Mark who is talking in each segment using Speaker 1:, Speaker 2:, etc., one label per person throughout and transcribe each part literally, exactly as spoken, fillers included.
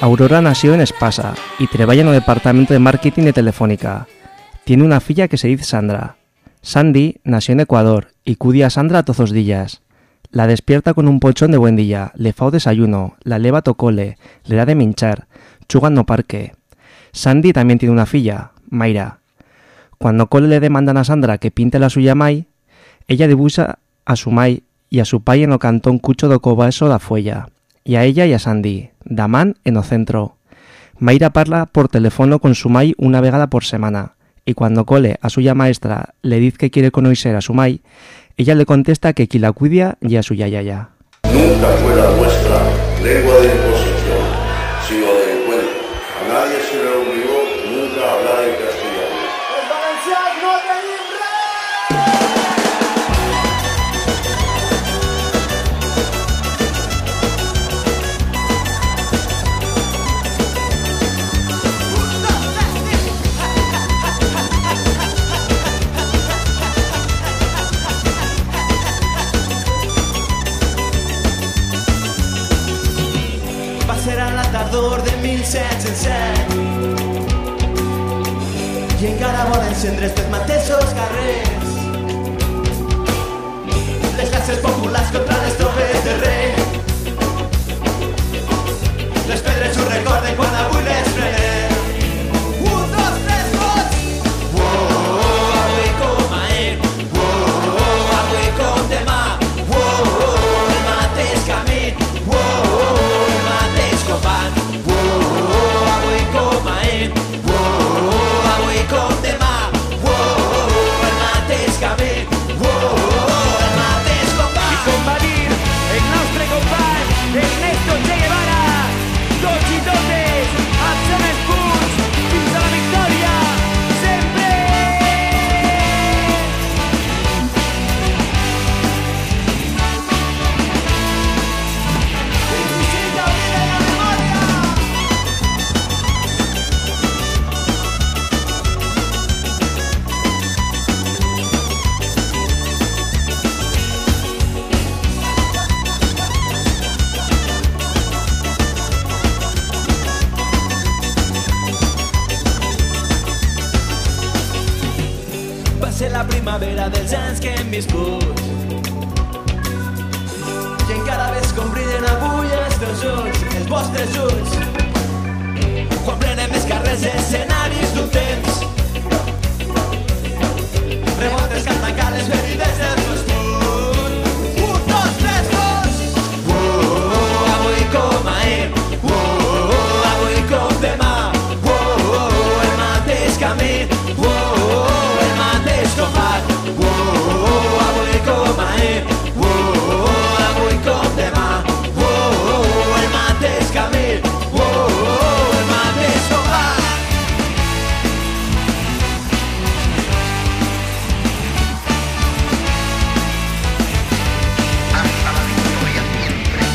Speaker 1: Aurora nació en Espasa y trabaja en el departamento de marketing de Telefónica. Tiene una filla que se dice Sandra. Sandy nació en Ecuador y cuida a Sandra todos los días. La despierta con un polchón de buen día, le fa o desayuno, la leva to cole, le da de minchar, chugan no parque. Sandy también tiene una filla, Mayra. Cuando cole le demandan a Sandra que pinte la suya mai, ella dibuja a su mai y a su pai en o cantón cucho do cobaso da fuella, y a ella y a Sandy, da man en o centro. Mayra parla por teléfono con su mai una vegada por semana, y cuando cole a suya maestra le dice que quiere conocer a su mai, ella le contesta que qui la cuida y a su yayaya.
Speaker 2: Nunca fue la nuestra lengua de imposición, sino de encuentro. A nadie se le obligó nunca a hablar en castellano.
Speaker 3: ¡El valenciano no tenim
Speaker 4: Serà la tardor de mil set-cents set i encara volen encendre els mateixos carrers. Les classes populars contra les tropes de rei. Les pedres ho recorden quan avui les prenem. Un, dos, tres, dos! Wow, avui com ahir. Wow, avui com demà. Wow, el mateix camí. Wow, Copan. Wow, avui com ahir. Wow, avui com demà. Wow, el mateix camí. Wow, el mateix combat.
Speaker 5: I com va dir el nostre company Ernesto Che Guevara, tots i totes alcem els punys fins a la victòria, sempre!
Speaker 4: La primavera dels anys que hem viscut i encara ves com brillen avui els teus ulls, els vostres ulls, quan prenem els carrers escenaris d'un temps, revoltes que han tancat les ferides del foscut. Un, dos, tres, dos! Wow, avui com ahir. Wow, avui com demà. Wow, el mateix camí. Wow, combat. Wow, avui com ahir. Wow, avui com demà. Wow, el mateix camí. Wow, el mateix combat.
Speaker 6: Hasta la victoria siempre.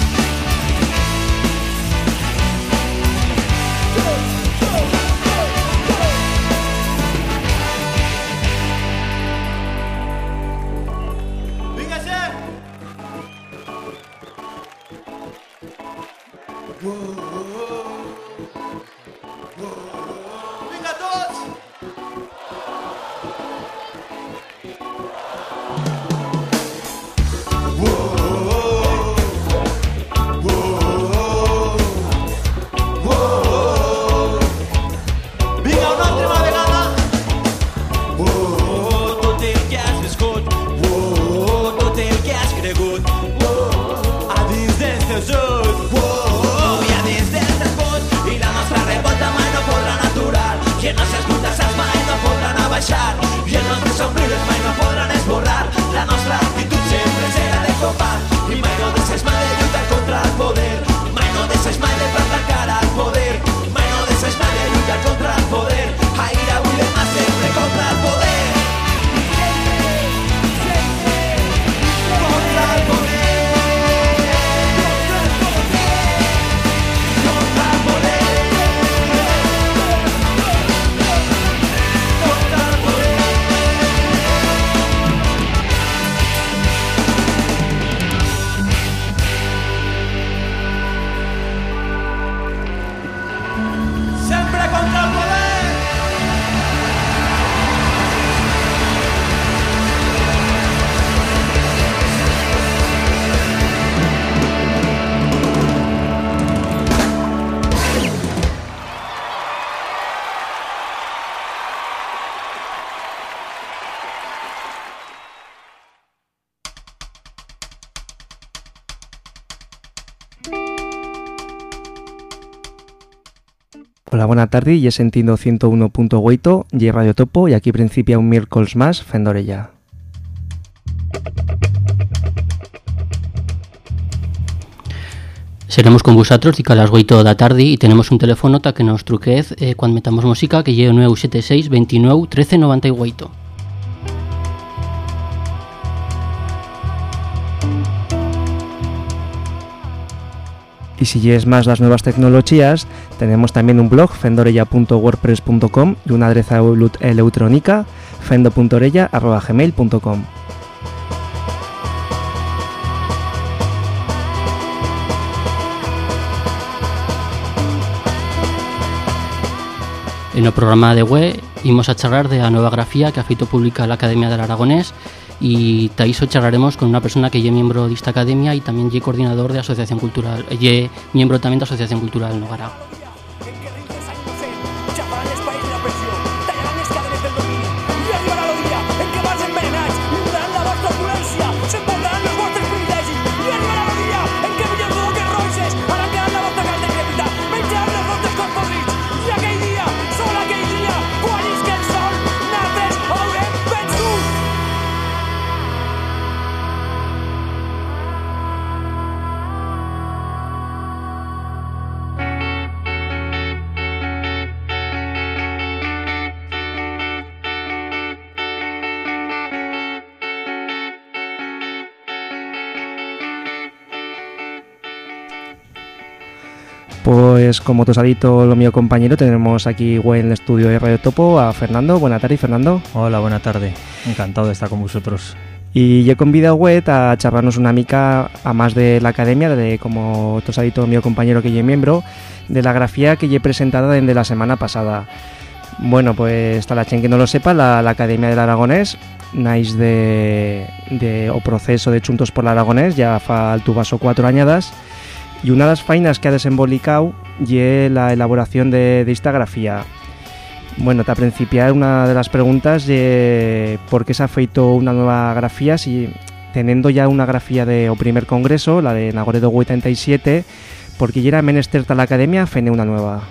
Speaker 4: Vinga tots! Vinga, una altra vegada! Tot el que has viscut, tot el que has cregut, a dins dels teus ulls. I a dins dels teus ulls.
Speaker 1: Hola, buena tarde, y sentindo ciento uno punto ocho y Radio Topo, y aquí principia un miércoles más Fendorella.
Speaker 7: Seremos con vosotros dica las oito da tarde y tenemos un teléfono ta que nos truquez eh, cuando metamos música que lleve nueve setenta y seis veintinueve trece noventa y ocho.
Speaker 1: Y si quieres más las nuevas tecnologías, tenemos también un blog, fendorella punto wordpress punto com, y una adresa electrónica, fendo punto orella arroba gmail punto com.
Speaker 7: En el programa de web íbamos a charlar de la nueva grafía que ha feito pública la Academia del Aragonés, y taiso charlaremos con una persona que es miembro de esta academia y también es coordinador de Asociación Cultural, es miembro también de Asociación Cultural Nogara.
Speaker 1: Pues como te os ha dicho lo mío compañero, tenemos aquí en el estudio de Radio Topo a Fernando. Buenas tardes, Fernando.
Speaker 8: Hola, buena tarde. Encantado de estar con vosotros.
Speaker 1: Y yo he convidado web a charlarnos una mica a más de la academia, de como te os ha dicho mi compañero que yo miembro, de la grafía que yo he presentado desde la semana pasada. Bueno, pues para la gente que no lo sepa, la, la Academia del Aragonés nais de, de o proceso de Chuntos por el Aragonés, ya fa el tubaso cuatro añadas, y una de las fainas que ha desembolicado es la elaboración de, de esta grafía. Bueno, para principiar, una de las preguntas es ¿por qué se ha feito una nueva grafía si teniendo ya una grafía de o primer congreso, la de Nagoredo ochenta y siete, porque ya era menester ta la academia fene una nueva?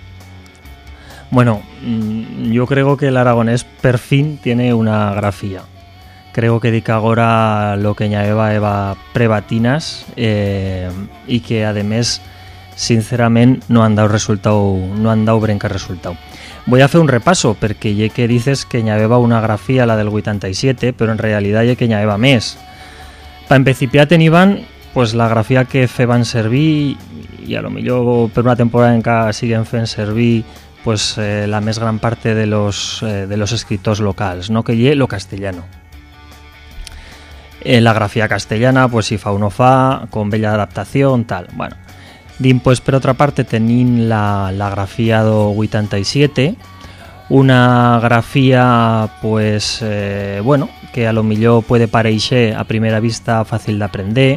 Speaker 8: Bueno, yo creo que el aragonés per fin tiene una grafía. Creo que dica agora lo que ñaeva eva prebatinas eh, y que además sinceramente no han dado resultado, no han dado brenca resultado. Voy a hacer un repaso porque ya que dices que ñaeva una grafía la del ochenta y siete, pero en realidad ya que ñaeva mes. Para empezar tenían pues la grafía que feban servir, y a lo mejor por una temporada en que siguen fen servir pues eh, la más gran parte de los eh, de los escritores locales, no que lle lo castellano. Eh, la grafía castellana, pues si fa uno fa, con bella adaptación, tal. Bueno, din pues por otra parte tenín la, la grafía do ochenta y siete, una grafía pues eh, bueno, que a lo millor puede pareixer a primera vista fácil de aprender,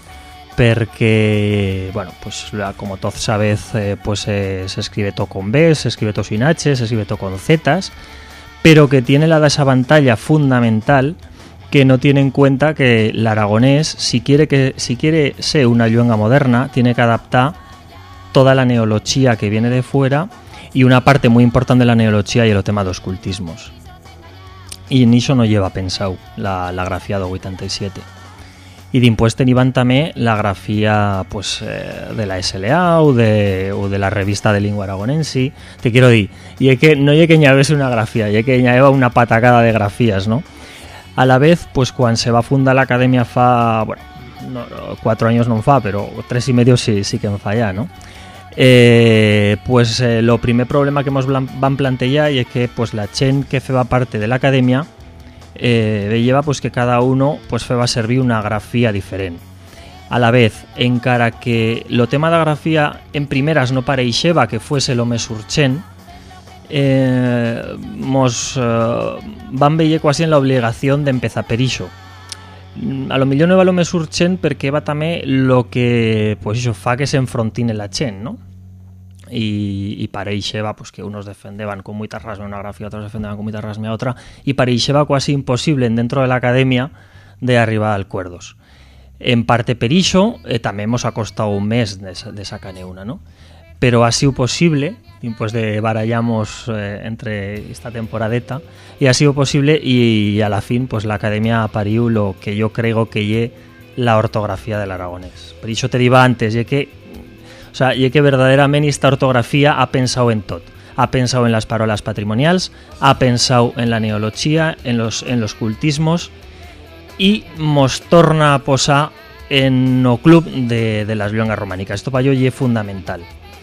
Speaker 8: porque bueno, pues como todos sabéis, eh, pues eh, se escribe todo con B, se escribe todo sin H, se escribe todo con Z, pero que tiene la desventaja fundamental que no tiene en cuenta que el aragonés, si quiere que si quiere ser una lengua moderna, tiene que adaptar toda la neología que viene de fuera, y una parte muy importante de la neología y el tema de los cultismos. Y en eso no lleva pensado la, la grafía de ochenta y siete. Y después tenían también la grafía pues eh, de la S L A o de, o de la revista de lengua aragonense. Te quiero decir, y es que no hay que ñavese una grafía, y es que ñaveba una patacada de grafías, ¿no? A la vez, pues cuando se va a fundar la academia fa, bueno, no, cuatro años no fa, pero tres y medio sí, sí que en fa ya, ¿no? Eh, pues eh, lo primer problema que hemos van plantear y es que pues la chen que feba parte de la academia eh, lleva pues que cada uno pues feba a servir una grafía diferente. A la vez, en cara que lo tema de la grafía en primeras no pareixeba que fuese lo més urgent, eh, mos eh, van veure quasi en la obligación de empezar per ixo. A lo millor no va lo més urgent perquè va també lo que pues això fa que s'enfrontine la gent, no? I, i pareixeva pues, que unos defendeban con mucha rasme una grafía, otros defendeban con mucha rasme a otra, y pareixeva quasi imposible dentro de la academia de arribar a acuerdos. En parte per ixo, eh, també hemos acostado un mes de, de sacar una, ¿no? pero ha sido posible, pues de barallamos eh, entre esta temporadeta, y ha sido posible, y, y a la fin pues la Academia pariu lo que yo creo que lle la ortografía del aragonés. Pero eso te digo antes, ye que, o sea, ye que verdaderamente esta ortografía ha pensado en todo. Ha pensado en las parolas patrimoniales, ha pensado en la neología, en los, en los cultismos, y mos torna a posar en o club de, de las luengas románicas. Esto para yo ye fundamental.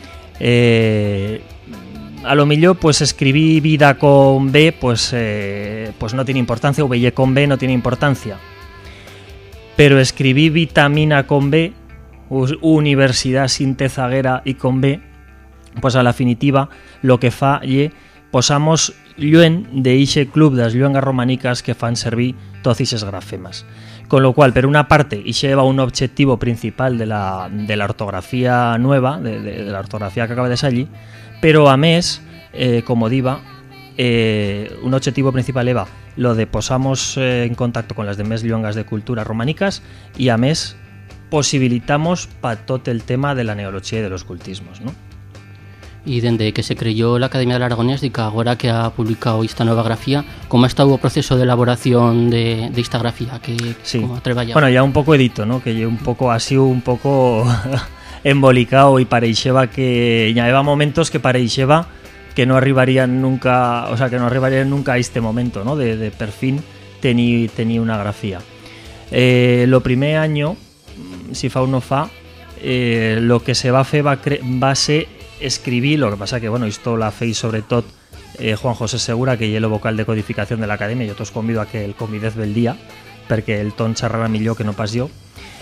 Speaker 8: Eh, a lo millor pues escribí vida con B, pues, eh, pues no tiene importancia, o B con B no tiene importancia. Pero escribí vitamina con B, universidad sin tezaguera y con B, pues a la definitiva lo que fa ye posamos lluen de ixe club das luengas románicas que fan servir todos esos grafemas. Con lo cual, por una parte, ixe lleva un objetivo principal de la, de la ortografía nueva, de, de, de la ortografía que acaba de salir, pero a mes, eh, como diva, eh, un objetivo principal eva lo de posamos eh, en contacto con las demás luengas de cultura románicas, y a mes posibilitamos para todo el tema de la neología y de los cultismos, ¿no?
Speaker 7: Y desde que se creyó la Academia del Aragonés, y que ahora que ha publicado esta nueva grafía, ¿cómo ha estado el proceso de elaboración de, de esta grafía? Que,
Speaker 8: sí.
Speaker 7: ¿cómo ha trabajado?
Speaker 8: Bueno, ya un poco edito, ¿no? Que ya un poco ha sido un poco embolicado, y pareixeba que ya lleva momentos que pareixeba que no arribarían nunca, o sea, que no arribarían nunca a este momento, ¿no? De, de per fin tenía tení una grafía. Eh, lo primer año, si fa o no fa, eh, lo que se va a fer va, va a ser escribir, lo que pasa que, bueno, esto la fei sobre todo eh, Juan José Segura, que es el vocal de codificación de la Academia. Yo os convido a que el convidez del día, porque el ton xerrarà millor que no pas yo.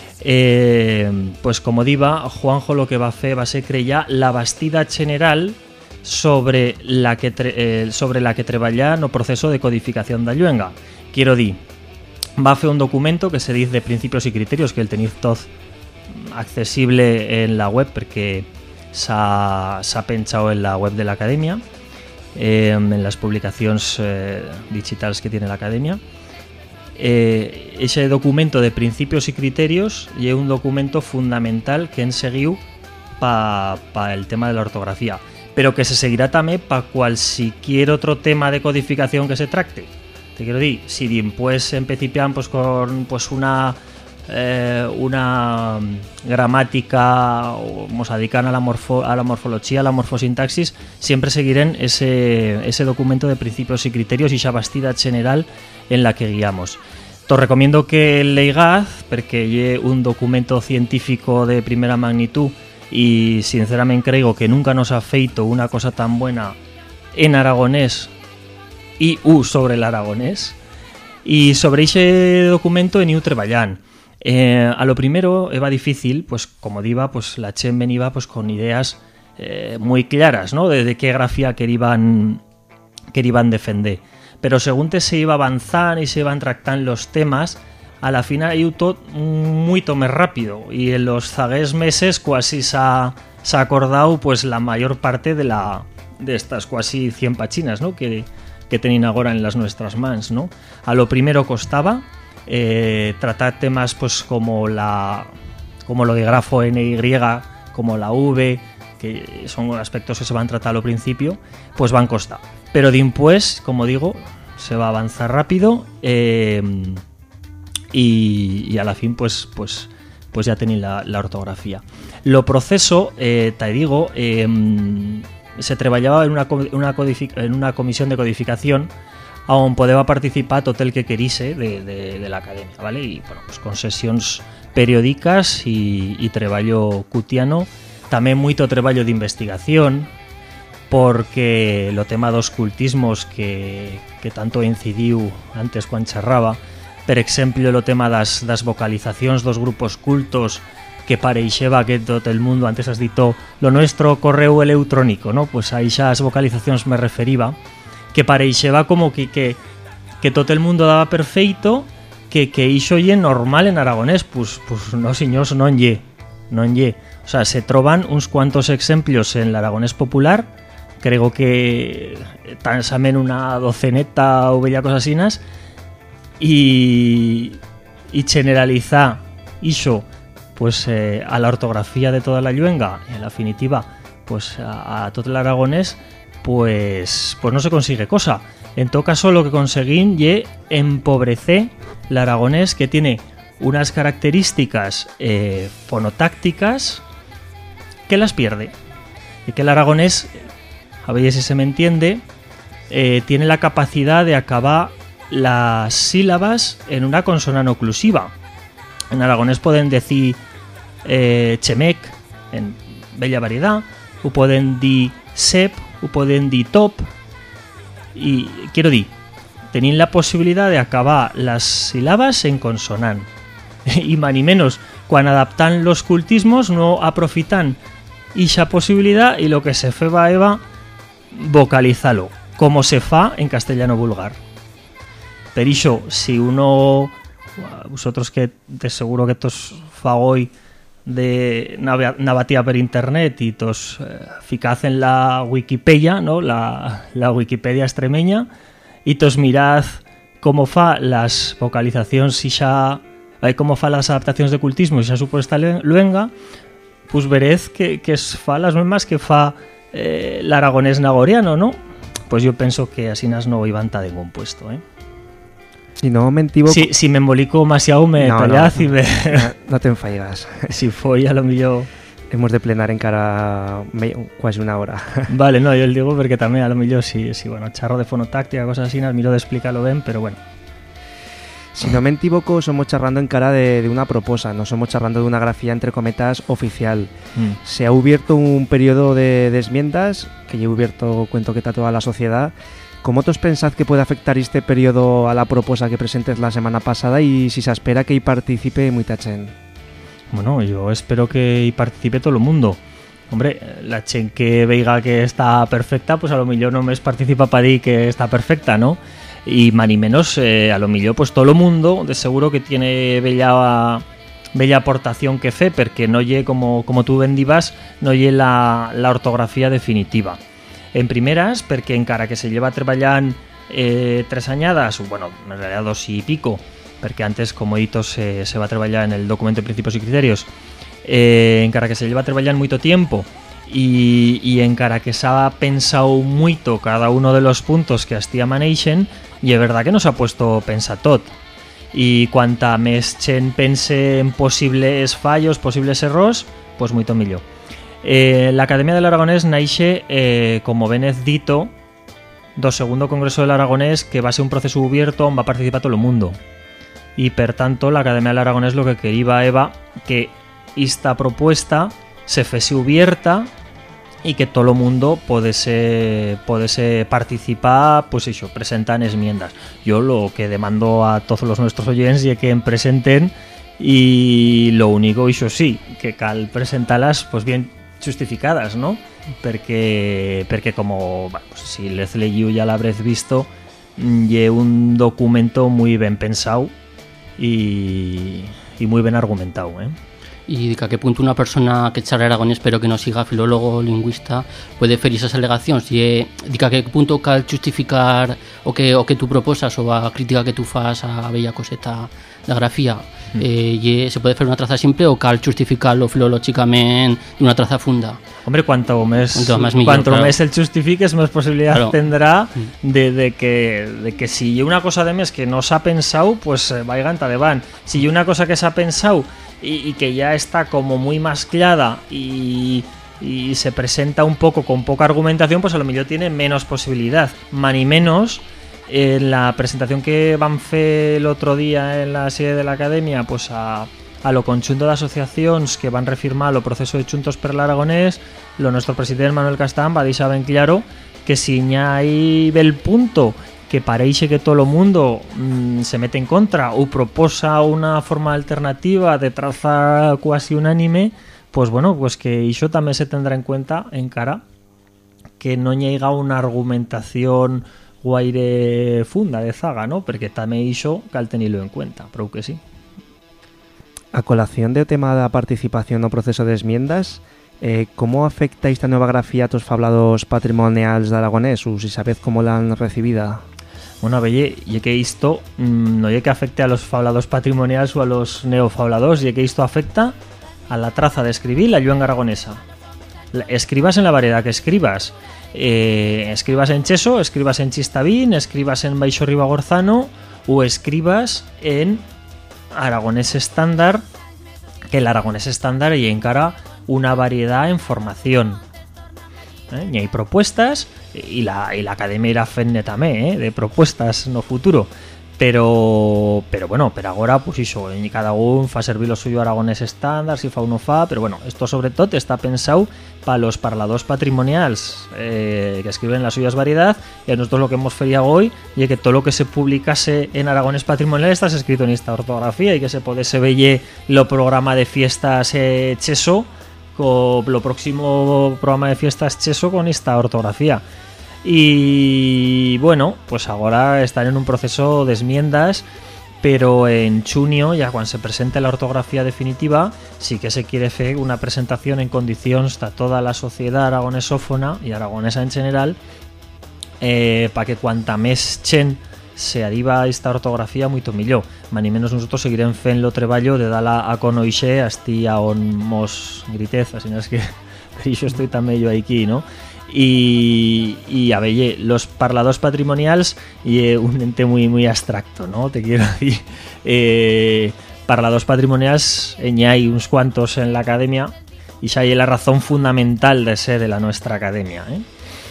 Speaker 8: Eh, pues como diva, Juanjo lo que va a fer va a ser crear la bastida general sobre la que tre, eh, sobre la que treballa no proceso de codificación da lluenga. Quiero dir, va a fer un documento que se dice de principios y criterios, que el tenéis todo accesible en la web, porque s'ha penchado en la web de la Academia, eh, en las publicaciones eh, digitales que tiene la Academia. Eh, ese documento de principios y criterios es un documento fundamental que han seguido para pa el tema de la ortografía, pero que se seguirá también para cualquier otro tema de codificación que se trate. Te quiero decir, si después empecipian pues, con pues una eh, una gramática o nos dedican a la, morfo, a la morfología, a la morfosintaxis, siempre seguirán ese, ese documento de principios y criterios y esa bastida general en la que guiamos. Te recomiendo que leigaz, porque es un documento científico de primera magnitud, y sinceramente creo que nunca nos ha feito una cosa tan buena en aragonés y u sobre el aragonés. Y sobre ese documento en iu treballant. Eh, a lo primero era difícil, pues como diva, pues la Chen venía pues con ideas eh, muy claras, ¿no? De, de qué grafía querían querían defender. Pero según te se iba avanzando y se iban tractando los temas, a la final iba todo muy más rápido, y en los zagués meses casi se ha, se ha acordado pues la mayor parte de la de estas casi cien pachinas, ¿no? que, que tenían ahora en las nuestras mans, ¿no? A lo primero costaba eh, tratar temas pues como la como lo de grafo N Y, como la V, que son aspectos que se van a tratar al principio, pues van costar. Pero después, como digo, se va a avanzar rápido, eh, y, y a la fin pues pues pues ya tenéis la, la ortografía. Lo proceso, eh, te digo, eh, se trabajaba en una, una en una comisión de codificación aún podía participar todo el que queriese de, de, de la Academia, ¿vale? Y bueno, pues con sesiones periódicas y, y trabajo cutiano, también mucho trabajo de investigación, porque lo tema dos cultismos que, que tanto incidiu antes cuando charraba, per exemplo, lo tema das, das vocalizacións dos grupos cultos, que pareixeba que todo el mundo, antes has dito lo nuestro correo electrónico, ¿no? Pues aí xa as vocalizacións me referiba, que pareixeba como que, que, que todo el mundo daba perfeito, que, que iso lle normal en aragonés. Pues, pues no, señors, non lle, non lle. O sea, se troban uns cuantos exemplos en el aragonés popular, creo que tan samen una doceneta ou bella cosas asinas, y, y generalizar iso pues eh, a la ortografía de toda la lluenga, en la definitiva pues a, a todo el aragonés, pues, pues no se consigue cosa. En todo caso, lo que conseguí ye empobrecer el aragonés, que tiene unas características eh, fonotácticas que las pierde. Y que el aragonés, a ver si se me entiende, eh, tiene la capacidad de acabar las sílabas en una consonante oclusiva. En aragonés pueden decir eh, chemec en bella variedad, o pueden decir sep, o pueden decir top, y quiero decir, tenéis la posibilidad de acabar las sílabas en consonante. Y más ni menos, cuando adaptan los cultismos no aprofitan esa posibilidad, y lo que se fe va Eva vocalizalo, como se fa en castellano vulgar. Pero iso, si uno, vosotros que de seguro que tos fagoy de navatía per internet y tos eh, ficaz en la Wikipedia, ¿no? la, la Wikipedia extremeña, y tos mirad cómo fa las vocalizaciones y xa, eh, cómo fa las adaptaciones de cultismo y xa supuesta luenga, pues veréis que, que es fa las mismas que fa eh, el aragonés nagoriano, ¿no? Pues yo pienso que así nas no iban tan de buen puesto, ¿eh?
Speaker 1: Si no me equivoco...
Speaker 8: Si, si me embolico demasiado me
Speaker 1: no,
Speaker 8: tallaz
Speaker 1: no,
Speaker 8: y me...
Speaker 1: No, no te enfaigas.
Speaker 8: Si foi a lo millor...
Speaker 1: Hemos de plenar en cara me, quasi una hora.
Speaker 8: Vale, no, yo le digo porque también a lo millor si, si bueno, charro de fonotáctica, cosas así, nos miro de explicarlo bien, pero bueno.
Speaker 1: Si no me equivoco, somos charlando en cara de, de una proposta, no somos charlando de una grafía, entre cometas, oficial. Mm. Se ha abierto un periodo de, de enmiendas, que ya he abierto, cuento que está toda la sociedad. ¿Cómo os pensad que puede afectar este periodo a la propuesta que presentes la semana pasada y si se espera que y participe mucha chen?
Speaker 8: Bueno, yo espero que y participe todo el mundo. Hombre, la chen que veiga que está perfecta, pues a lo mejor no me es participa para di que está perfecta, ¿no? Y más ni menos, eh, a lo mejor pues todo el mundo de seguro que tiene bella bella aportación que fe, porque no lle como, como tú vendibas, no lle la, la ortografía definitiva. En primeras, porque encara que se lleva treballant eh, tres añadas, bueno, en realidad dos y pico, porque antes, como hitos, se, se va a treballar en el documento de principios y criterios, eh, encara que se lleva treballant mucho tiempo y, y encara que se ha pensado mucho cada uno de los puntos que hasta maneixen, y es verdad que nos ha puesto pensa tot. Y cuanta més chen pense en posibles fallos, posibles errors, pues mucho millor. Eh, la Academia del Aragonés naixe, eh, como ben ez dito, do segundo Congreso del Aragonés, que va a ser un proceso abierto donde va a participar todo el mundo. Y per tanto, la Academia del Aragonés lo que quería Eva, que esta propuesta se fese abierta y que todo el mundo podese, podese participar, pues eso, presentan enmiendas. Yo lo que demando a todos los nuestros oyentes es que presenten, y lo único, eso sí, que cal presentarlas pues bien justificadas, ¿no? Porque, porque como, bueno, pues si les leí ya l'habréis visto, y un documento muy bien pensado y, y muy bien argumentado, ¿eh?
Speaker 7: Y de a qué punto una persona que charla aragonés pero que no siga filólogo o lingüista puede fer esas alegaciones, y eh, de a qué punto cal justificar o que, o que tú proposas o a crítica que tú fas a bella coseta de grafía, mm. eh, y se puede hacer una traza simple o cal justificarlo filológicamente de una traza funda.
Speaker 8: Hombre, cuanto más,
Speaker 7: cuanto más, millón,
Speaker 8: cuanto
Speaker 7: claro.
Speaker 8: más el justifiques, más posibilidad
Speaker 7: claro.
Speaker 8: tendrá de, de, que, de que si hay una cosa de mes que no se ha pensado, pues eh, vaya ganta de van. Si hay una cosa que se ha pensado y, y que ya está como muy masclada y, y se presenta un poco con poca argumentación, pues a lo mejor tiene menos posibilidad. Más ni menos, en la presentación que van fer el otro día en la sede de la Academia, pues a, a lo conjunto de asociaciones que van refirmar lo proceso de Juntos per l'Aragonés, lo nuestro presidente Manuel Castán va deixar ben claro que si ya hay el punto que parece que todo el mundo mmm, se mete en contra o proposa una forma alternativa de traza quasi unánime, pues bueno, pues que eso también se tendrá en cuenta en cara que no llega una argumentación guaire funda de zaga, ¿no? Porque también iso cal tenilo en cuenta, pero que sí.
Speaker 1: A colación del tema de la participación o proceso de enmiendas, eh, ¿cómo afecta esta nueva grafía a tus fablados patrimoniales de aragonés? ¿O si sabéis cómo la han recibida?
Speaker 8: Bueno, veye, y que esto mmm, no es que afecte a los fablados patrimoniales o a los neofablados, y que esto afecta a la traza de escribir la lluenga aragonesa. La- escribas en la variedad que escribas. Eh, escribas en cheso, escribas en chistavín, escribas en baixo ribagorzano o escribas en aragonés estándar, que el aragonés estándar y encara una variedad en formación. ¿Eh? Y hay propuestas y la, y la academia irá fent también, ¿eh? De propuestas no futuro. Pero, pero bueno, pero ahora pues eso, y cada uno fa servir lo suyo aragonés estándar, si fa uno fa, pero bueno, esto sobre todo está pensado para los parladors patrimoniales eh, que escriben las suyas variedad, y a nosotros lo que hemos feriado hoy y que todo lo que se publicase en aragonés patrimonial está escrito en esta ortografía y que se puede se veye lo programa de fiestas eh, cheso, co, lo próximo programa de fiestas cheso con esta ortografía. Y bueno, pues ahora están en un proceso de enmiendas, pero en junio, ya cuando se presente la ortografía definitiva, sí que se quiere hacer una presentación en condiciones a toda la sociedad aragonesófona y aragonesa en general, eh, para que cuanta més chen se arriba a esta ortografía mucho millor. Más ni menos nosotros seguirem fent lo treballo de dar a conoixe hasti a on mos gritez, así es que per això estoy també yo aquí, ¿no? Y, y a ver, los parladors patrimonials y eh, un ente muy muy abstracto, ¿no? Te quiero decir, eh, parladors patrimonials en hay unos cuantos en la academia y esa es la razón fundamental de ser de la nuestra academia, ¿eh?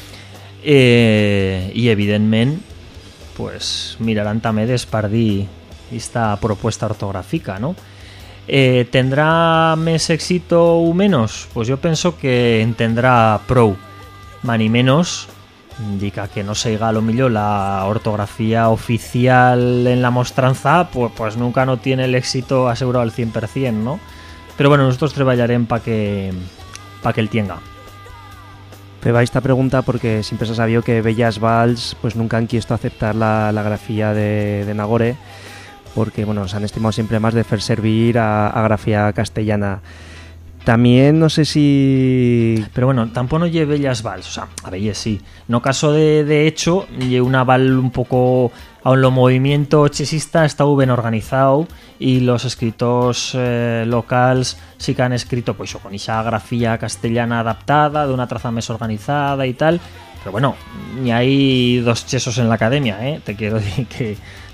Speaker 8: Eh, y evidentemente pues mirarán también d'espardir esta propuesta ortográfica, ¿no? Eh, ¿Tendrá más éxito o menos? Pues yo pienso que tendrá prou. Más ni menos indica que no se a lo millor la ortografía oficial en la mostranza, pues, pues nunca no tiene el éxito asegurado al cien por ciento, ¿no? Pero bueno, nosotros trabajaremos para que para que él tenga.
Speaker 1: Peba esta pregunta porque siempre se ha sabido que Bellas Vals pues nunca han quisto aceptar la, la grafía de, de Nagore, porque bueno, se han estimado siempre más de hacer servir a, a grafía castellana. También no sé si...
Speaker 8: Pero bueno, tampoco no lleve Bellas Vals, o sea, a ver, sí. No caso de, de hecho, lleve una val un poco... Aun lo movimiento chesista está bien organizado y los escritores eh, locales sí que han escrito pues con esa grafía castellana adaptada, de una traza más organizada y tal. Pero bueno, ni hay dos chesos en la academia, ¿eh? Te quiero decir que,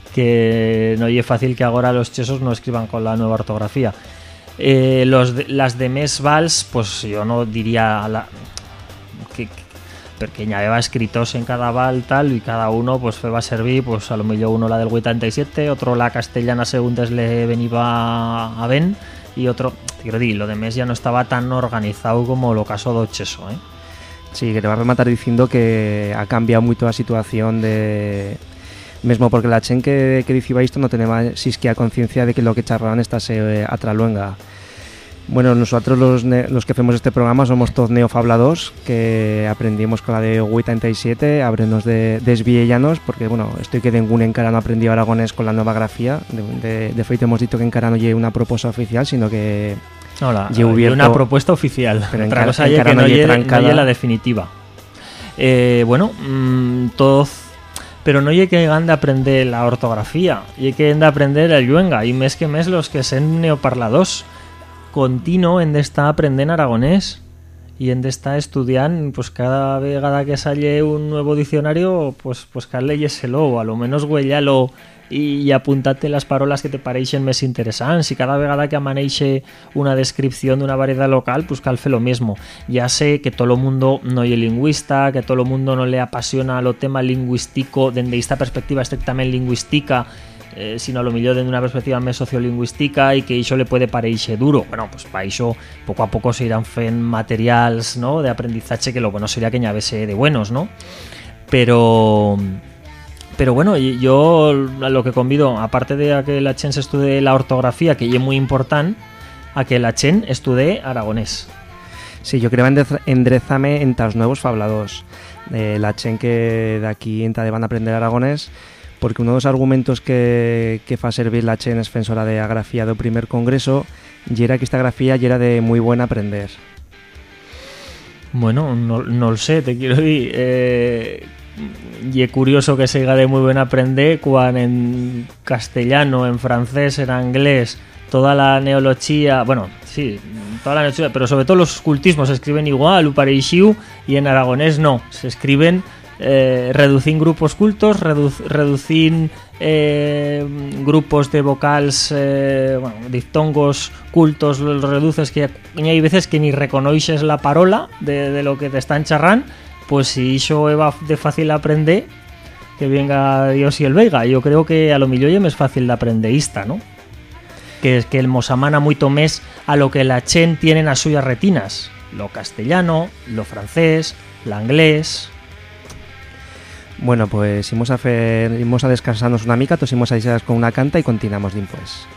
Speaker 8: que no es fácil que ahora los chesos no escriban con la nueva ortografía. Eh, los de, las de Mes Vals, pues yo no diría la, que, que porque ya había escritos en cada val tal y cada uno pues fue va a servir, pues a lo mejor uno la del ochenta y siete, otro la castellana según le venía a Ben y otro, quiero decir, lo de Mes ya no estaba tan organizado como lo caso de Cheso, ¿eh?
Speaker 1: Sí, que te va a rematar diciendo que ha cambiado mucho la situación de... Mesmo porque la chen que, que diciba esto no tenía sisquia conciencia de que lo que charraban estase eh, a traluenga. Bueno, nosotros los, ne- los que hacemos este programa somos todos neofablados, que aprendimos con la de ochenta y siete, abrenos de, de esviellanos, porque bueno, estoy que de ningún encara no aprendió aragonés con la nueva grafía. De, de, de feito hemos dicho que encara no lleve una propuesta oficial, sino que...
Speaker 8: Hola,
Speaker 1: lle hubierto,
Speaker 8: una propuesta oficial,
Speaker 1: pero
Speaker 8: otra
Speaker 1: encara,
Speaker 8: cosa
Speaker 1: encara
Speaker 8: que no
Speaker 1: no lle
Speaker 8: lleve
Speaker 1: trancada.
Speaker 8: la definitiva. Eh, bueno, mmm, todos... Pero no hay que han de aprender la ortografía, hay que han de aprender el lluenga, y mes que mes los que sean neoparlados. Continuo en de estar aprendiendo aragonés y en de estar estudiando, pues cada vegada que sale un nuevo diccionario, pues pues que leyeselo, o a lo menos huellalo y, y apúntate las palabras que te pareixen más interesantes. Y cada vegada que amaneixe una descripción de una variedad local, pues calfe lo mismo. Ya sé que todo el mundo no es lingüista, que todo el mundo no le apasiona lo tema lingüístico desde esta perspectiva estrictamente lingüística, Eh, sino a lo millor desde una perspectiva más sociolingüística y que eso le puede parecer duro. Bueno, pues para eso poco a poco se irán fent materials, ¿no?, de aprendizaje, que lo bueno sería que añadese de buenos, ¿no? Pero pero bueno, yo a lo que convido, aparte de a que la chen se estudie la ortografía, que es muy importante, a que la chen estudie aragonés.
Speaker 1: Sí, yo creo endrezame en los nuevos fablados. Eh, la chen que de aquí en van a aprender aragonés, porque uno de los argumentos que, que fa servir la chen defensora de la grafía del primer congreso y era que esta grafía ya era de muy buena aprender.
Speaker 8: Bueno, no, no lo sé, te quiero decir, eh, y es curioso que se diga de muy buena aprender cuando en castellano, en francés, en inglés, toda la neología, bueno, sí, toda la noche, pero sobre todo los cultismos se escriben igual, upareixiu, y en aragonés no, se escriben eh, reducin grupos cultos, redu reducin eh, grupos de vocals, eh, bueno, diftongos cultos, los reduces que hay veces que ni reconoixes la parola de, de lo que te están charrán, pues si iso eva de fácil aprender, que venga Dios y el veiga. Yo creo que a lo millor ya es fácil de aprendeísta, ¿no? Que es que el mosamana moito mes a lo que la chen tienen as suyas retinas, lo castellano, lo francés, la inglés.
Speaker 1: Bueno, pues imos a fer, imos a descansarnos una mica, tosimos a deixar con una canta y continuamos dimpués.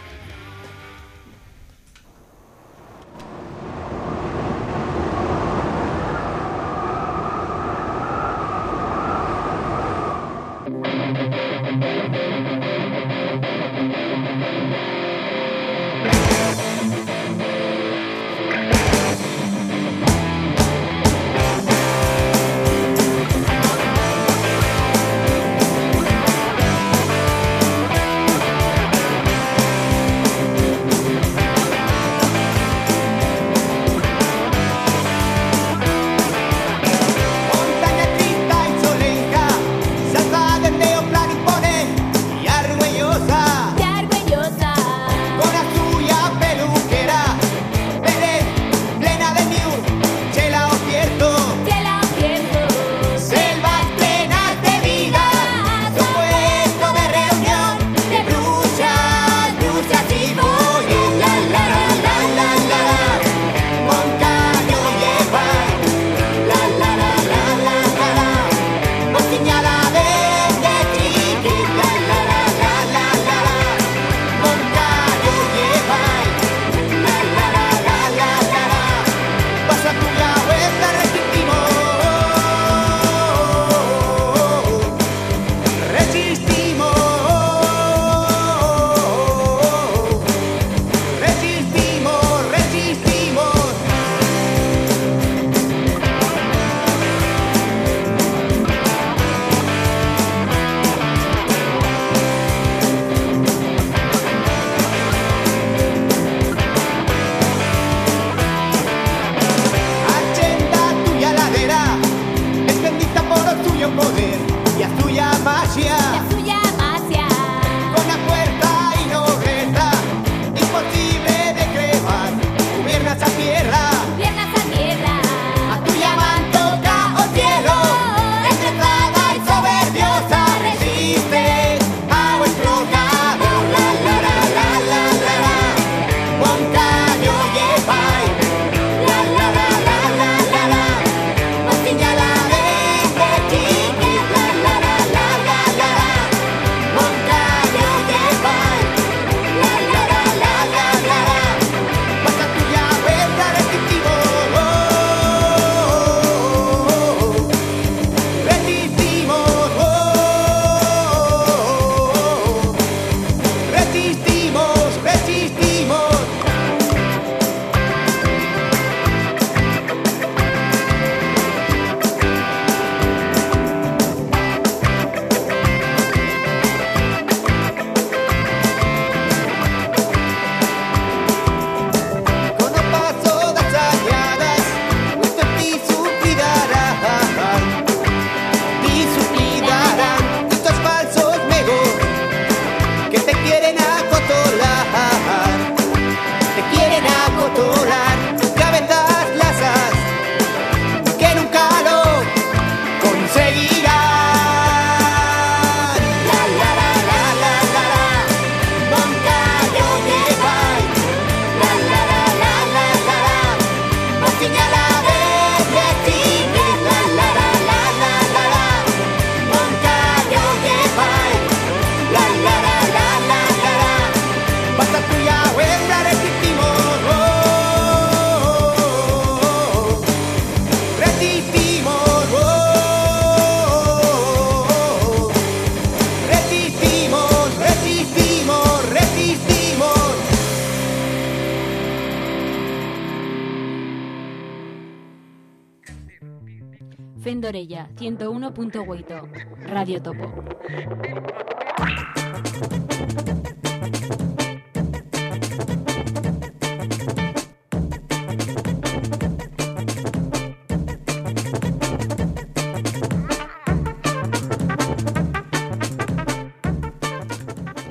Speaker 9: Fendorella, ciento uno punto ocho, Radio Topo.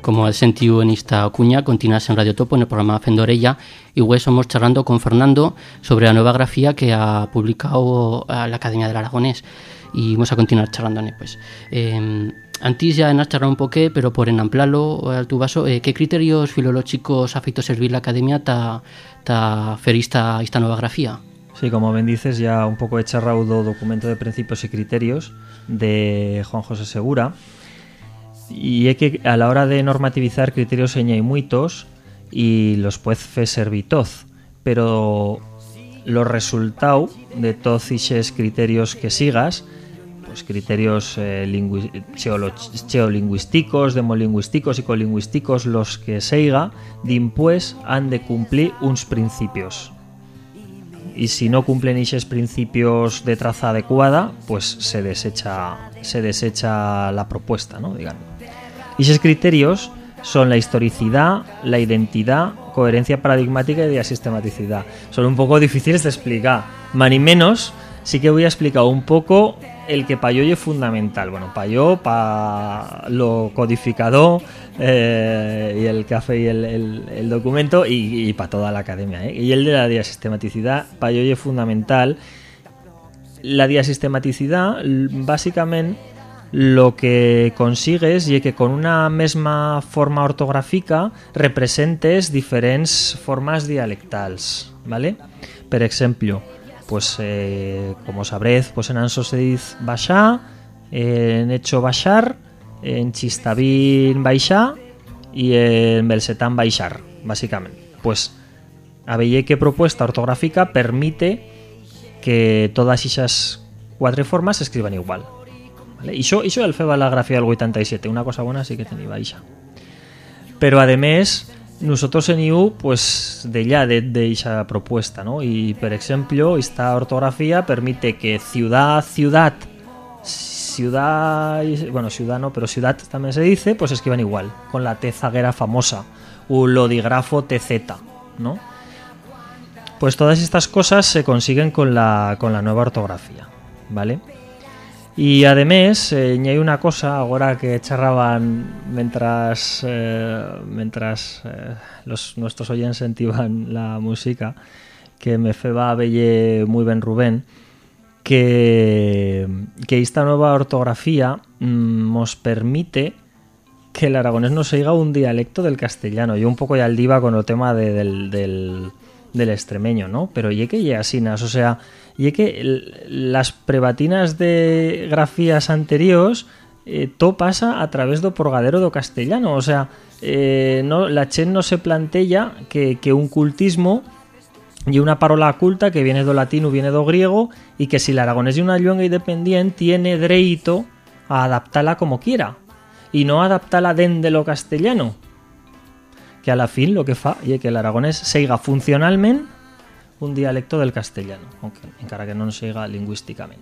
Speaker 7: como has sentido en esta cuña, continúas en Radio Topo en el programa Fendorella y hoy somos charlando con Fernando sobre la nueva grafía que ha publicado a la Academia del Aragonés y vamos a continuar charlando en él, pues. Eh, antes ya has charlado un poco, pero por enamplarlo al tu vaso, eh, ¿qué criterios filológicos ha feito servir la Academia ta, ta fer esta, esta nueva grafía?
Speaker 8: Sí, como bien dices, ya un poco he charrado do documento de principios y criterios de Juan José Segura, y es que a la hora de normativizar criterios hay muitos y los puedes fer servir toz, pero los resultados de todos esos criterios que sigas, pues criterios eh, lingüi- geolo- geolingüísticos, demolingüísticos y colingüísticos, los que siga, dimpués han de cumplir unos principios. Y si no cumplen esos principios de traza adecuada, pues se desecha, se desecha la propuesta, ¿no? Digamos. Y esos criterios son la historicidad, la identidad, coherencia paradigmática y diasistematicidad. Son un poco difíciles de explicar. Más ni menos, sí que voy a explicar un poco el que pa' yo es fundamental. Bueno, pa' yo, pa' lo codificador eh, y el café y el, el, el documento y, y pa' toda la academia. ¿eh? Y el de la diasistematicidad, pa' yo es fundamental. La diasistematicidad, básicamente, lo que consigues es que con una misma forma ortográfica representes diferentes formas dialectals, ¿vale? Per ejemplo, pues eh, como sabréis, pues en Anso se dice baixar, en Hecho baixar, en Chistavín baixar y en Belsetán baixar, básicamente. Pues a veure qué propuesta ortográfica permite que todas esas cuatro formas se escriban igual. ¿Vale? Y yo, y yo el feba la grafía del ochenta y siete, una cosa buena sí que tenía baixa. Pero además, nosotros en I U, pues de ya de, de esa propuesta, ¿no? Y por ejemplo, esta ortografía permite que ciudad, ciudad, ciudad, bueno, ciudad no, pero ciudad también se dice, pues escriban igual, con la T zaguera famosa, o lo digrafo T Z, ¿no? Pues todas estas cosas se consiguen con la, con la nueva ortografía, ¿vale? Y además, eh, hay una cosa ahora que charraban mientras eh, mientras eh, los, nuestros oyentes sentiban la música, que me feba a veye muy bien Rubén, que, que esta nueva ortografía mmm, nos permite que el aragonés no se diga un dialecto del castellano. Yo un poco ya al diva con el tema de, del, del, del extremeño, ¿no? Pero ye que ye asinas, o sea, ye que el, las prebatinas de grafías anteriores eh, todo pasa a través do porgadero do castellano, o sea, eh, no, la chen no se plantea que, que un cultismo y una parola culta que viene do latino, viene do griego, y que si el aragonés y una lengua independiente tiene derecho a adaptarla como quiera y no adaptarla dende lo castellano, que a la fin lo que fa y que el aragonés seiga funcionalmente un dialecto del castellano, aunque encara que no seiga lingüísticamente.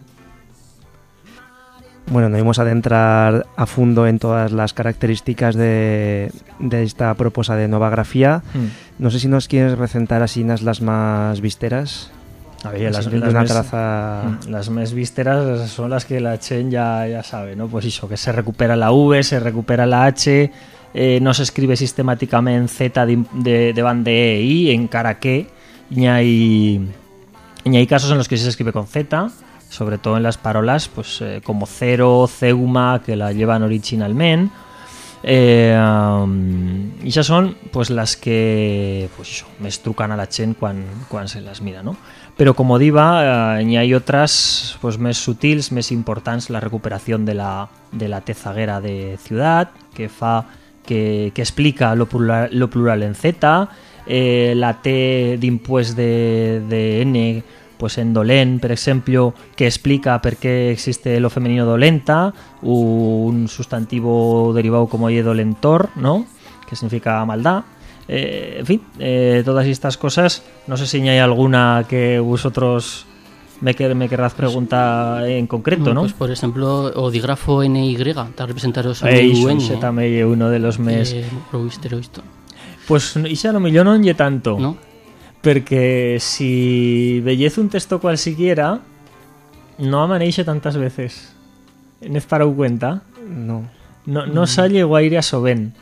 Speaker 1: Bueno, nos vamos a adentrar a fondo en todas las características de, de esta propuesta de nueva grafía. Mm. No sé si nos quieres presentar así las más visteras.
Speaker 8: A ver, las, las,
Speaker 1: una
Speaker 8: mes,
Speaker 1: traza...
Speaker 8: las más vísteras son las que la Chen ya, ya sabe, ¿no? Pues eso, que se recupera la V, se recupera la H, eh, no se escribe sistemáticamente Z de, de, de van de E I, en cara que y hay, y hay casos en los que se escribe con Z, sobre todo en las parolas, pues eh, como cero, ceuma, que la llevan originalmente. Eh, um, y esas son pues las que pues eso, me estrucan a la Chen cuando cuan se las mira, ¿no? Pero como diva, eh, hay otras pues más sutiles, más importantes, la recuperación de la, de la T zaguera de ciudad, que fa que, que explica lo plural, lo plural en Z, eh, la T d'impués de, de N, pues en dolent, por ejemplo, que explica por qué existe lo femenino dolenta, un sustantivo derivado como ye dolentor, ¿no? Que significa maldad. Eh, en fin, eh, todas estas cosas, no sé si hay alguna que vosotros me, quer, me querrás preguntar en concreto, ¿no?
Speaker 7: Pues por ejemplo, o digrafo N Y, está representaros en
Speaker 8: eh,
Speaker 7: U N.
Speaker 8: Ese también es uno de los mes.
Speaker 7: Eh, visto.
Speaker 8: Pues ese a lo millón no ye tanto.
Speaker 7: ¿No?
Speaker 8: Porque si veiez un texto cualsiquiera, no amaneixe tantas veces. ¿En es para cuenta?
Speaker 1: No.
Speaker 8: No, no sale guaire a soben.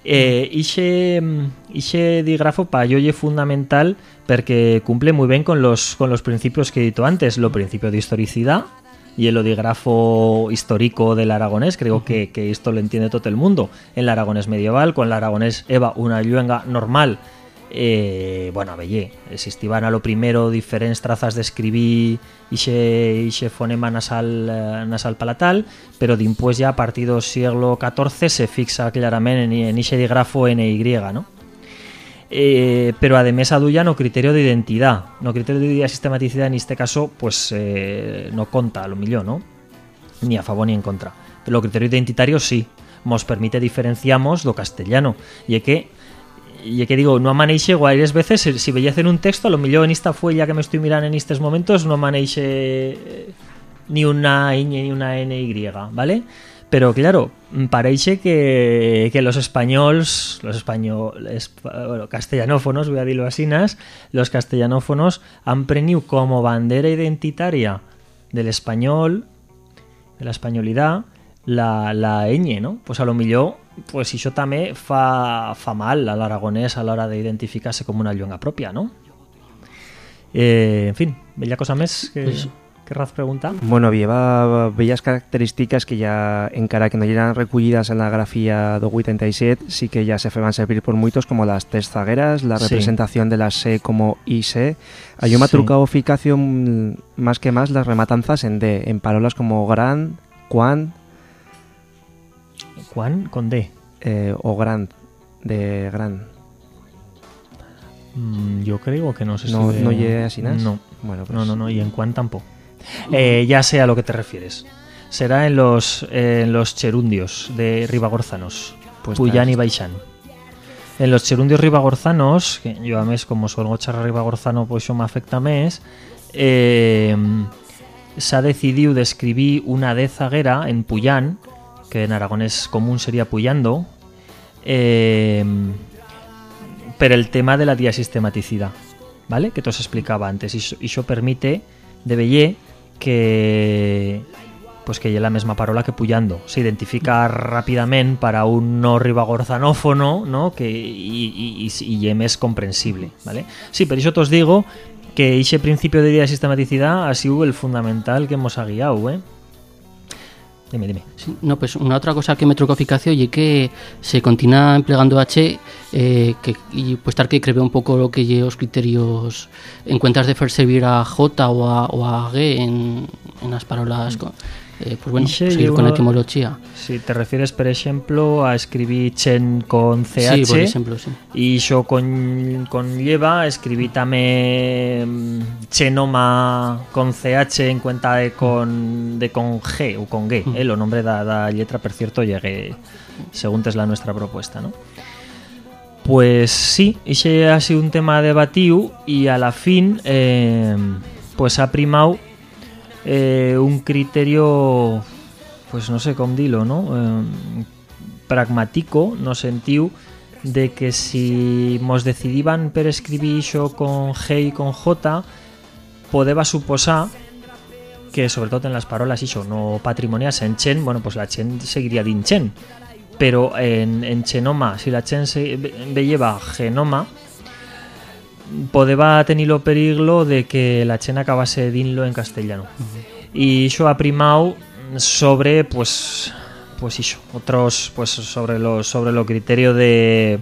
Speaker 8: Eh, ixe, ixe dígrafo para yo es fundamental porque cumple muy bien con los, con los principios que he dicho antes. Lo principio de historicidad y el odígrafo histórico del aragonés, creo que, que esto lo entiende todo el mundo. En el aragonés medieval, con el aragonés eva una lluenga normal, eh, bueno, bellé, existían a lo primero diferentes trazas de escribir ixe, ixe fonema nasal, eh, nasal palatal, pero después ya a partir del siglo catorce se fixa claramente en, en ixe dígrafo N Y, ¿no? Eh, pero además adulla no criterio de identidad, no criterio de sistematicidad en este caso pues eh, no conta a lo millón, ¿no? Ni a favor ni en contra, pero lo criterio identitario sí nos permite diferenciamos do castellano y es que y que digo, no maneixe varias veces si veías en un texto, a lo millón en esta fuella que me estoy mirando en estos momentos no maneixe eh, ni una ñ ni una N Y, ¿vale? Pero claro, parece que, que los españoles, los españoles, bueno, castellanófonos, voy a decirlo así, los castellanófonos han prenido como bandera identitaria del español, de la españolidad, la, la ñ, ¿no? Pues a lo millón, pues si yo también fa, fa mal al aragonés a la hora de identificarse como una lluenga propia, ¿no? Eh, en fin, bella cosa más que... Pues... ¿Qué Raz pregunta?
Speaker 1: Bueno, lleva bellas características que ya encara que no llegan recollidas en la grafía do ochenta y siete, sí que ya se van a servir por muchos, como las test zagueras, la representación sí. de la C como I C. Hay una sí. truca o eficación más que más las rematanzas en D, en palabras como gran, cuan.
Speaker 8: ¿Cuán? Con D.
Speaker 1: Eh, o gran, de gran.
Speaker 8: Mm, yo creo que no sé
Speaker 1: no,
Speaker 8: si...
Speaker 1: ¿No llega así nada?
Speaker 8: No.
Speaker 1: Bueno, pues...
Speaker 8: no, no, no, y en cuán tampoco. Eh, ya sé a lo que te refieres. Será en los eh, en los cherundios de ribagorzanos, pues Puyán y Baixán. En los cherundios ribagorzanos, que yo a mes como suelo charrar ribagorzano, pues eso me afecta mes, eh, se ha decidido de escribir una D zaguera en Puyán, que en aragonés común sería Puyando, eh, pero el tema de la diasistematicidad, ¿vale? Que te os explicaba antes, y eso permite de bellé que pues que ya la misma parola que Puyando se identifica rápidamente para un no ribagorzanófono, ¿no? Que y, y, y, y es comprensible, ¿vale? Sí, pero eso te os digo que ese principio de idea de sistematicidad ha sido el fundamental que hemos guiado, ¿eh? Dime, dime.
Speaker 7: Sí, no, pues una otra cosa que me trocó eficacia y que se continúa empleando H eh, que, y pues tal que cree un poco lo que los criterios en cuentas de hacer servir a J o a, o a G en, en las palabras con, eh, pues bueno, seguir llevo, con etimología.
Speaker 8: Si te refieres, por ejemplo, a escribir chen con C H,
Speaker 7: sí, por ejemplo, sí.
Speaker 8: Y yo con, con lleva escribí también chenoma con C H en cuenta de con de con G o con G, mm. eh, lo nombre da, da letra, por cierto, llegué según es la nuestra propuesta, ¿no? Pues sí, ese ha sido un tema debatido y a la fin eh, pues ha primado Eh, un criterio, pues no sé cómo dilo, ¿no? Eh, pragmático, no sentido de que si nos decidían per escribir xo con G y con J, podeba suposar que sobre todo en las parolas iso no patrimonias en chen, bueno, pues la chen seguiría din chen, pero en, en chenoma, si la chen se ve lleva genoma, podeba tenerlo periglo de que la chen acabase dinlo en castellano. Uh-huh. Y eso ha primado sobre pues pues eso, otros pues sobre lo sobre lo criterio de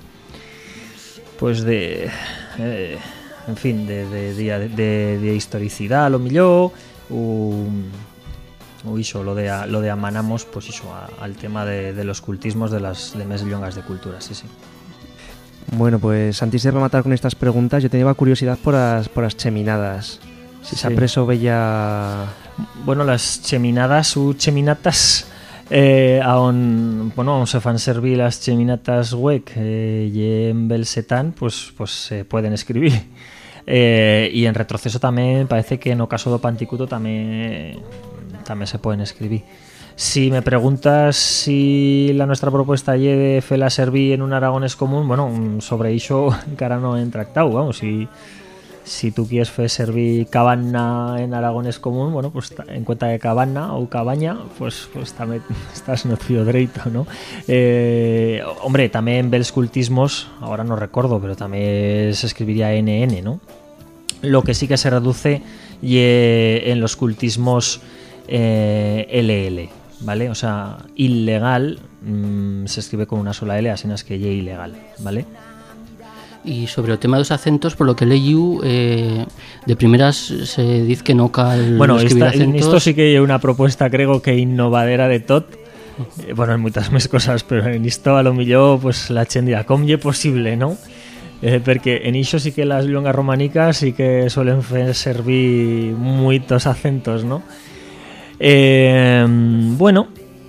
Speaker 8: pues de eh, en fin, de de, de, de, de historicidad a lo millor o, o iso, lo de a, lo de amanamos pues iso a, al tema de, de los cultismos de las de mes llongas de cultura, sí, sí.
Speaker 1: Bueno, pues antes de rematar con estas preguntas, yo tenía curiosidad por las por las cheminadas. Si se ha preso bella...
Speaker 8: Bueno, las cheminadas u cheminatas eh, aún, bueno, aún se fan servir las cheminatas web eh, y en Belsetán pues, pues se pueden escribir. Eh, y en retroceso también parece que en ocaso do Panticuto también, también se pueden escribir. Si me preguntas si la nuestra propuesta lle de fela servir en un aragonés común, bueno, sobre iso cara no he tractado, vamos, si si tú quieres fer servir cabana en aragonés común, bueno, pues en cuenta de cabana o cabaña, pues, pues también estás en el tuyo derecho, ¿no? Eh, hombre, también ves cultismos, ahora no recuerdo, pero también se escribiría N N, ¿no? Lo que sí que se reduce y en los cultismos eh, L L, ¿vale? O sea, ilegal mmm, se escribe con una sola L, así es que ye ilegal, ¿vale?
Speaker 7: Y sobre el tema de los acentos, por lo que leí, eh, de primeras se dice que no cal
Speaker 8: bueno,
Speaker 7: escribir
Speaker 8: esta,
Speaker 7: acentos.
Speaker 8: Esto sí que hay una propuesta, creo que innovadera de tot. Eh, bueno, en muchas más cosas, pero en esto a lo millor pues la gent dirà, com ye posible, no? Eh, perquè en això sí que las luengas románicas sí que suelen fer servir muchos acentos, ¿no? Eh, bueno,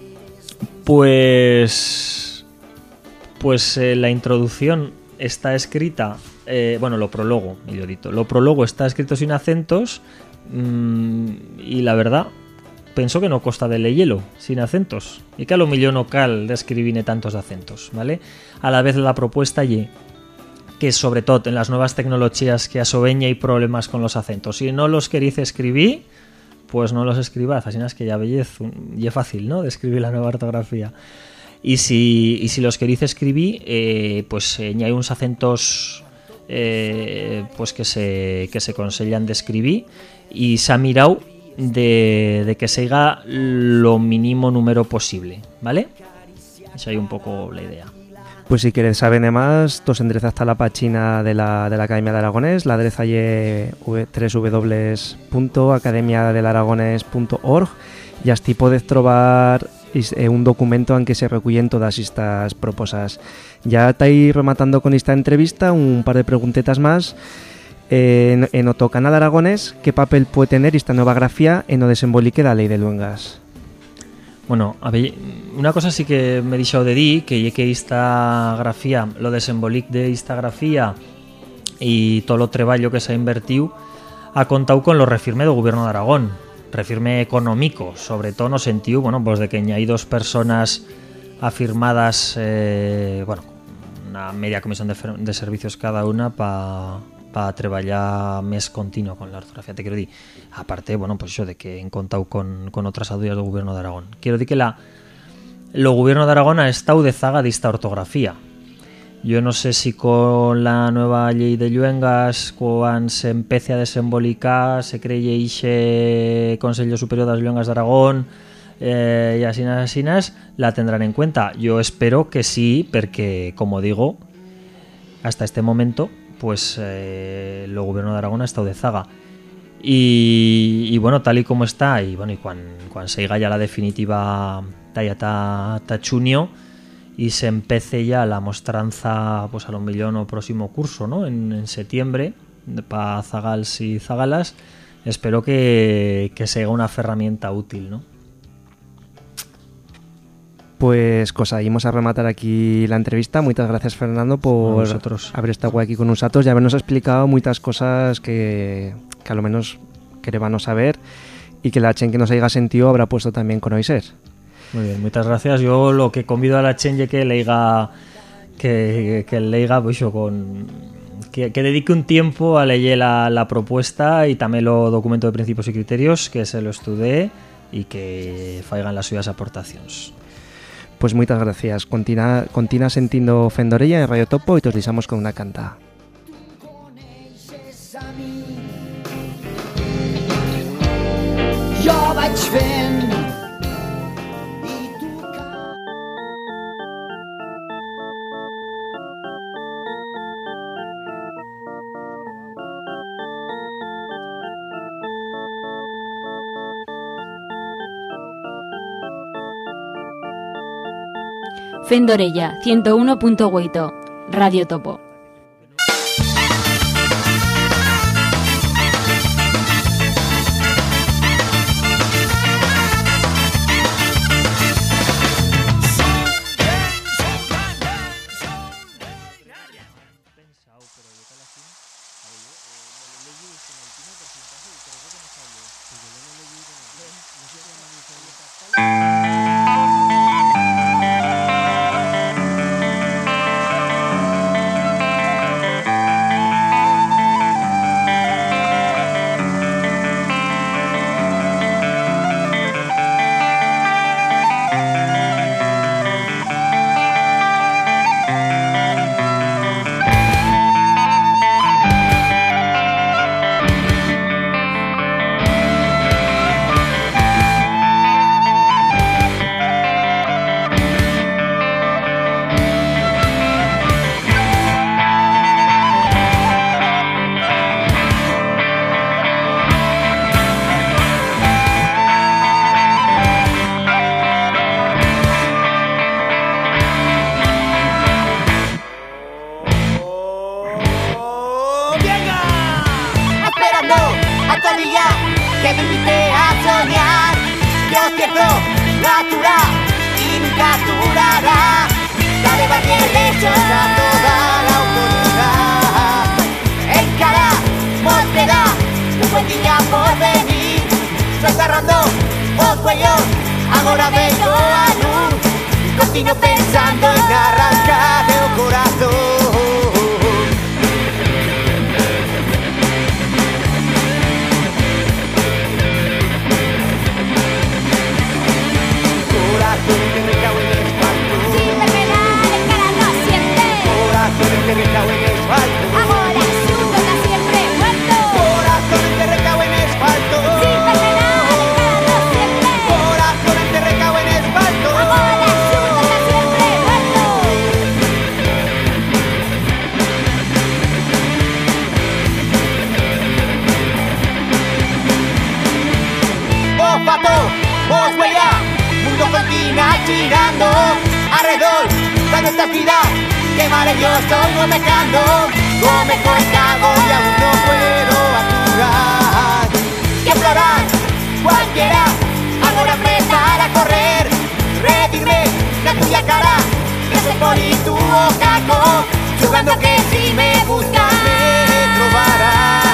Speaker 8: pues pues eh, la introducción está escrita, eh, bueno, lo prólogo, yo dito, lo prólogo está escrito sin acentos mmm, y la verdad penso que no costa de leyelo sin acentos y que a lo millón no cal describir tantos acentos, ¿vale? A la vez la propuesta y que sobre todo en las nuevas tecnologías que asobeña hay problemas con los acentos. Si no los queréis escribir, pues no los escribáis, así es que ya veis, y es fácil, ¿no?, de escribir la nueva ortografía. Y si, y si los queréis escribir, eh, pues eh, hay unos acentos eh, pues que se, que se aconsellan de escribir y se ha mirado de, de que se haga lo mínimo número posible, ¿vale? Esa hay un poco la idea.
Speaker 1: Pues si queréis saber más, os enderezaste a la página de la, de la Academia del Aragonés, la adreza es doble u doble u doble u punto academia del aragonés punto org y así podéis trobar un documento en que se recullen todas estas proposas. Ya estáis rematando con esta entrevista, un par de preguntetas más. En, en otro canal aragonés, ¿qué papel puede tener esta nueva grafía en o desembolique la ley de luengas?
Speaker 8: Bueno, a ver, una cosa sí que me he dicho de di, que ya que esta grafía, lo desembolic de esta grafía y todo lo treballo que se ha invertido, ha contado con lo refirme del gobierno de Aragón, refirme económico, sobre todo no sentido, bueno, pues de que hay dos personas afirmadas, eh, bueno, una media comisión de, de servicios cada una para pa treballar mes continuo con la ortografía, te quiero decir. Aparte, bueno, pues eso de que he contado con, con otras ayudas del gobierno de Aragón. Quiero decir que la lo gobierno de Aragón ha estado de zaga de esta ortografía. Yo no sé si con la nueva ley de lluengas, cuando se empiece a desembolicar, se cree ixe Consejo Superior de las Lluengas de Aragón, eh, y así, así, la tendrán en cuenta. Yo espero que sí, porque, como digo, hasta este momento, pues eh, el gobierno de Aragón ha estado de zaga. Y, y bueno, tal y como está, y bueno, y cuando, cuando se llega ya la definitiva talla ta, ta chunio, y se empece ya la mostranza, pues a lo millón o próximo curso, ¿no?, en, en septiembre, para zagals y zagalas, espero que, que sea una herramienta útil, ¿no?
Speaker 1: Pues cosa, íbamos a rematar aquí la entrevista. Muchas gracias, Fernando, por haber estado aquí con nosotros y habernos explicado muchas cosas que, que a lo menos queríamos saber y que la chen que nos haya sentido habrá puesto también con Oiser.
Speaker 8: Muy bien, muchas gracias. Yo lo que convido a la chen es que leiga que, que leiga pues, con que, que dedique un tiempo a leer la, la propuesta y también lo documento de principios y criterios, que se lo estudie y que faigan las suyas aportaciones.
Speaker 1: Pues muchas gracias. Continua, continua sentindo Fendorella en Radio Topo y te os deixamos con una canta.
Speaker 4: Jo vaig fent
Speaker 9: Fendorella ciento uno punto ocho, Radio Topo.
Speaker 5: acompañar. Dios cierto, natural y nunca durará. Dale barrieles a toda la autoridad. En cada moneda, un buen día por venir. Estoy cerrando os cuellos, agora vengo a luz. Continuo pensando en arrancar o corazón. Corazón que recae en el asfalto.
Speaker 10: Sin desvelar el cara no siente.
Speaker 5: Corazón que recae en el asfalto.
Speaker 10: Ahora su toca siempre muerto.
Speaker 5: Corazón que recae en el asfalto.
Speaker 10: Sin desvelar el cara no siente.
Speaker 5: Corazón que recae en el asfalto.
Speaker 10: Ahora su toca siempre muerto.
Speaker 5: Os pato, os huella, mundo continúa girando alrededor de nuestra vida. Que mare yo estoy gomecando, gomeco y cago y aún no puedo apurar. Que explorar cualquiera, ahora empezar a correr, redirme la tuya cara, que se por y tu caco, jugando que si me buscas me trobarás.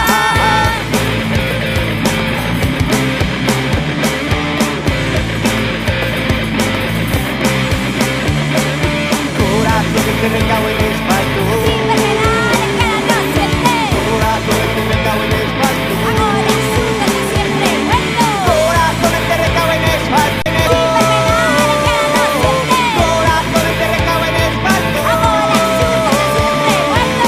Speaker 5: Que recae en el asfalto.
Speaker 10: Sin desvelar el cara no siente.
Speaker 5: Corazón que recae en el asfalto.
Speaker 10: Ahora su toca siempre muerto.
Speaker 5: Corazón que recae en el asfalto.
Speaker 10: Sin desvelar el cara no siente.
Speaker 5: Corazón que recae en el asfalto.
Speaker 10: Ahora su toca siempre muerto.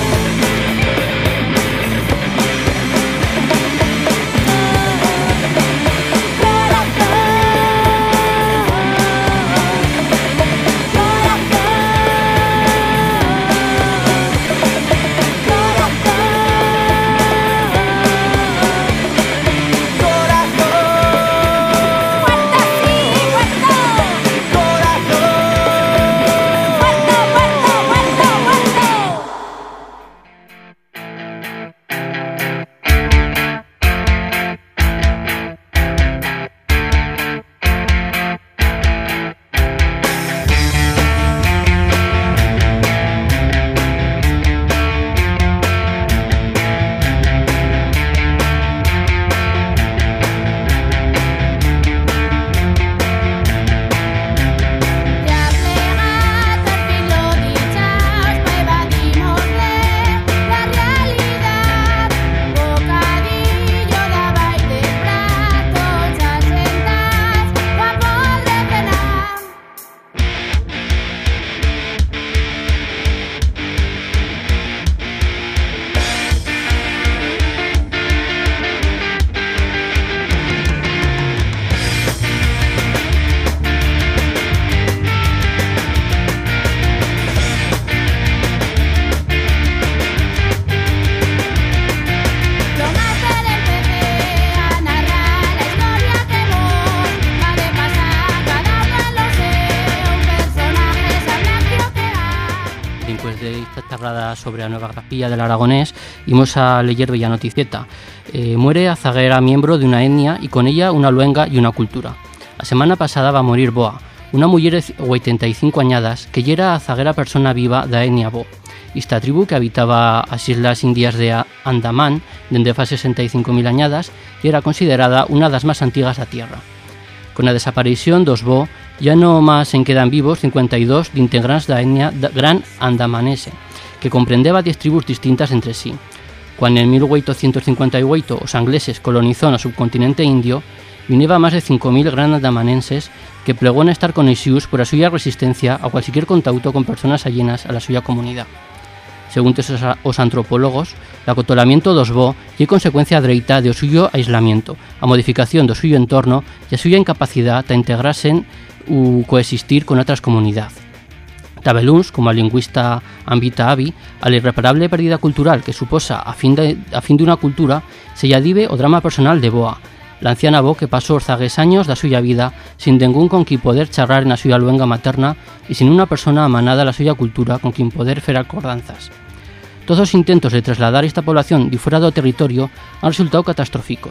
Speaker 7: Sobre la nueva grafía del aragonés, íbamos a leer bella noticieta. Eh, muere a zaguera miembro de una etnia y con ella una luenga y una cultura. La semana pasada va a morir Boa, una mujer de ochenta y cinco añadas que yera a zaguera persona viva da etnia Bo. Esta tribu que habitaba as islas indias de Andamán dende fa sesenta y cinco mil añadas y era considerada una das más antiguas da tierra. Con la desaparición dos Bo, ya no más en quedan vivos cincuenta y dos de integrantes da etnia da Gran Andamanese, que comprendeba diez tribus distintas entre sí. Cuando en mil ochocientos cincuenta y ocho os angleses colonizó el subcontinente indio, vineba más de cinco mil gran andamanenses que plegó en estar con Isius por la suya resistencia a cualquier contacto con personas allenas a la suya comunidad. Según os antropólogos, el acotolamiento dos Bo é consecuencia dreita do suyo aislamiento, a modificación do suyo entorno e a suya incapacidad a integrarse u coexistir con otras comunidades. Tabeluns, como a lingüista Ambita Avi, a la irreparable pérdida cultural que suposa a fin de, a fin de una cultura, se adive o drama personal de Boa, la anciana Bo que pasó os zagues años da suya vida sin ningún con quien poder charrar na suya luenga materna y sin una persona amanada a la suya cultura con quien poder fer acordanzas. Todos los intentos de trasladar esta población de fuera do territorio han resultado catastróficos.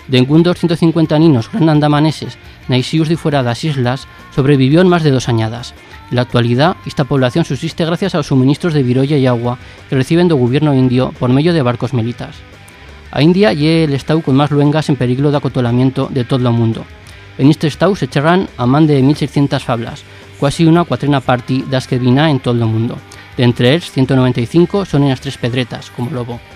Speaker 7: de un doscientos cincuenta ninos granandamaneses naixíos de fuera das islas, sobrevivió en más de dos añadas. En la actualidad, esta población subsiste gracias a los suministros de virolla y agua que reciben do gobierno indio por medio de barcos melitas. A India é el estado con máis luengas en peligro de acotolamiento de todo o mundo. En este estado se cherran a man de mil seiscientas fablas, quasi unha cuatrena parte das que vina en todo o mundo. De entre eles, ciento noventa y cinco son en as tres pedretas, como Lobo.